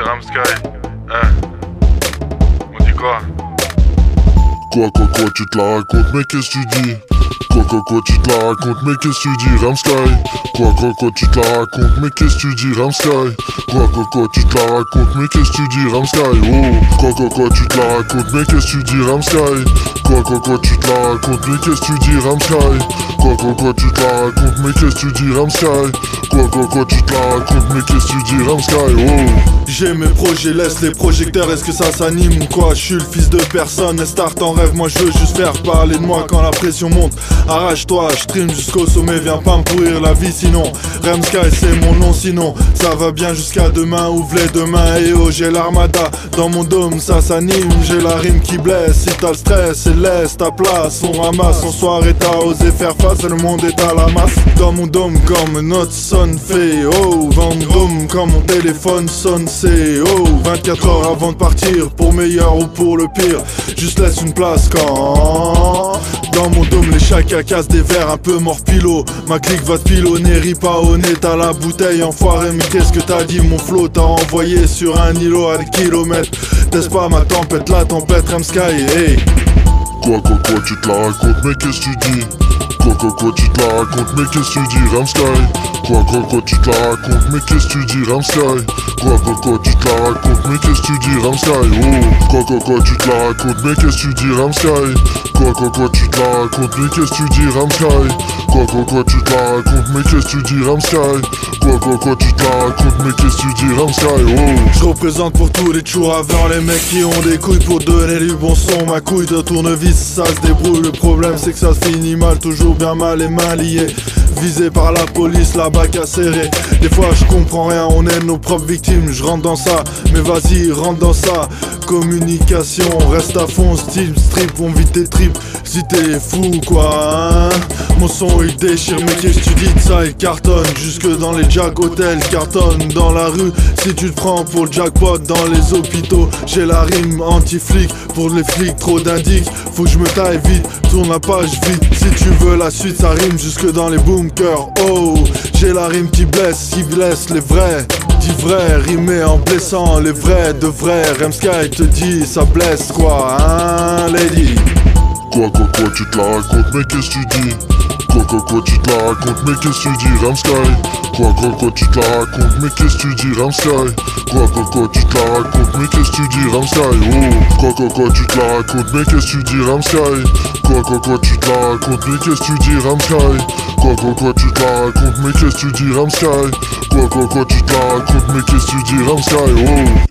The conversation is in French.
Ramsky, on dit quoi? Quoi, tu te la racontes, mais qu'est-ce que tu dis? Quoi, tu te la racontes, mais qu'est-ce que tu dis, Ramsky? Quoi, tu te la racontes, mais qu'est-ce que tu dis, Ramsky? Quoi, tu te la racontes, mais qu'est-ce que tu dis, Ramsky? Oh, quoi, tu te la racontes, mais qu'est-ce que tu dis, Ramsky? Quoi, tu te la racontes, mais qu'est-ce que tu dis, Ramsky? Quoi, tu te la racontes, mais qu'est-ce que tu dis, Ramsky? Quoi, tu te la racontes, mais qu'est-ce que tu dis, Ramsky? Oh. J'ai mes projets, laisse les projecteurs, est-ce que ça s'anime ou quoi? Je suis le fils de personne, start en rêve, moi je veux juste faire parler de moi quand la pression monte. Arrache-toi, je stream jusqu'au sommet, viens pas me pourrir la vie sinon. Ramsky c'est mon nom sinon, ça va bien jusqu'à demain, ouvre les deux mains et oh j'ai l'armada. Dans mon dôme ça s'anime, j'ai la rime qui blesse. Si t'as le stress et laisse ta place, on ramasse, en soirée t'as osé faire face et le monde est à la masse. Dans mon dôme comme notre son fait, oh Vendôme quand mon téléphone sonne c'est oh 24 heures avant de partir, pour meilleur ou pour le pire, juste laisse une place quand dans mon dôme les chacas cassent des verres un peu morpilo. Ma clique va te pilonner, ris pas au nez, t'as la bouteille enfoiré. Mais qu'est-ce que t'as dit mon flow, t'as envoyé sur un îlot à des kilomètres. Teste pas ma tempête, la tempête Ramsky, hey. Quoi, tu te la racontes, mais qu'est-ce que tu dis? Quoi, tu te la racontes, mais qu'est-ce que tu dis, Ramsky? Quoi, tu te la racontes, mais qu'est-ce que tu dis, Ramsky? Quoi, tu te la racontes, mais qu'est-ce que tu dis, Ramsky? Oh, quoi, tu te la racontes, mais qu'est-ce que tu dis, Ramsky? Quoi, tu te la racontes, mais qu'est-ce que tu dis, Ramsky? Quoi, tu te la racontes, mais qu'est-ce que tu dis, Ramsky? Quoi, tu te la racontes, mais qu'est-ce que tu dis, Ramsky? Oh. Je représente pour tous les avant les mecs qui ont des couilles pour donner du bon son. Ma couille de tournevis, ça se débrouille. Le problème c'est que ça se finit mal, toujours bien mal, les mains liées. Visé par la police, la bac à serrer. Des fois je comprends rien, on est nos propres victimes. Je rentre dans ça, mais vas-y rentre dans ça. Communication, reste à fond, style strip, on vit tes tripes. Si t'es fou quoi hein. Mon son il déchire, mais qu'est-ce que tu dis de ça? Il cartonne, jusque dans les jack hôtels, cartonne dans la rue. Si tu te prends pour le jackpot dans les hôpitaux, j'ai la rime anti-flic. Pour les flics, trop d'indices, faut que je me taille vite, tourne la page vite. Si tu veux la suite, ça rime jusque dans les bunkers. Oh, j'ai la rime qui blesse les vrais. Dis vrai, rimer en blessant les vrais de vrais. Ramsky te dit, ça blesse quoi, hein, lady? Quoi, tu te la racontes, mais qu'est-ce que tu dis? Quoi, tu te la racontes, mais qu'est-ce que tu dis, Ramsky? Quoi, tu te la racontes, mais qu'est-ce que tu dis, Ramsky? Quoi, tu te la racontes, mais qu'est-ce que tu dis, Ramsky? Oh, quoi, tu te la racontes, mais qu'est-ce que tu dis, Ramsky? Quoi, tu te la racontes, mais qu'est-ce que tu dis, Ramsky? Quoi, tu te la racontes, mais qu'est-ce que tu dis, Ramsky? Quoi, tu te la racontes, mais qu'est-ce que tu dis, Ramsky? Oh.